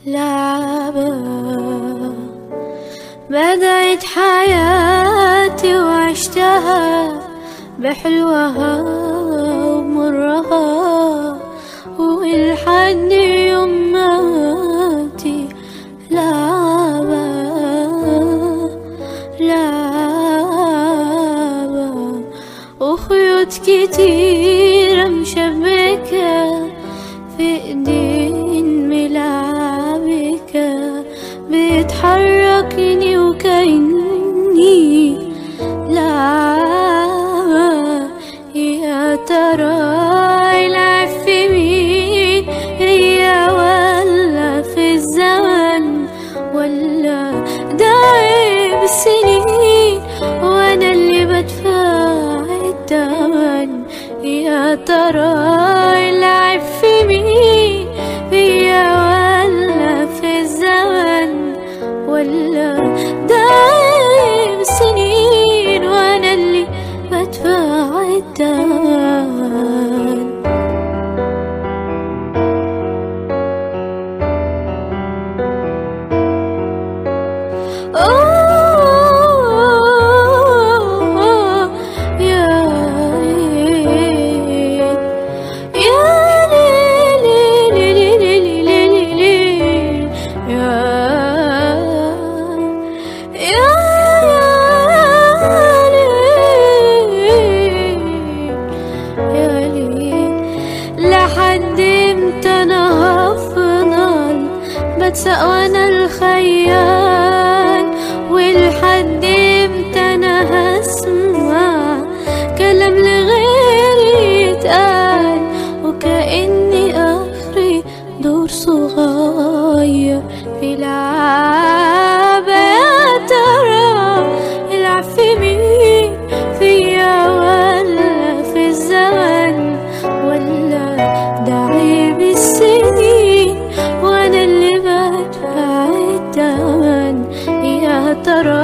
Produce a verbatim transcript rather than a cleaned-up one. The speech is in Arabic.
لعبة بدأت حياتي وعشتها بحلوها ومرها، ولحد يوم ماتي لعبة لعبة، وخيوط كتيرة مشبكة في ايدين ملعبكة بتحركني وكأني لعبة. يا ترى العب في مين، هي ولا في الزمن، ولا ده عيب السنين وانا اللي بدفع الثمن؟ يا ترى العب في مين، هي ولا في الزمن، ولا ده عيب السنين وانا اللي بدفع الثمن؟ لحد امتى انا هفضل بتساق وانا الخيال، ولحد امتى انا هسمع كلام لغيري يتقال، وكأني اخري دور صغير في لعبة؟ يا ترى العب في مين، فيا ولا في الزمن، ولا ده عيب السنين وانا اللي بدفع الثمن؟ يا ترى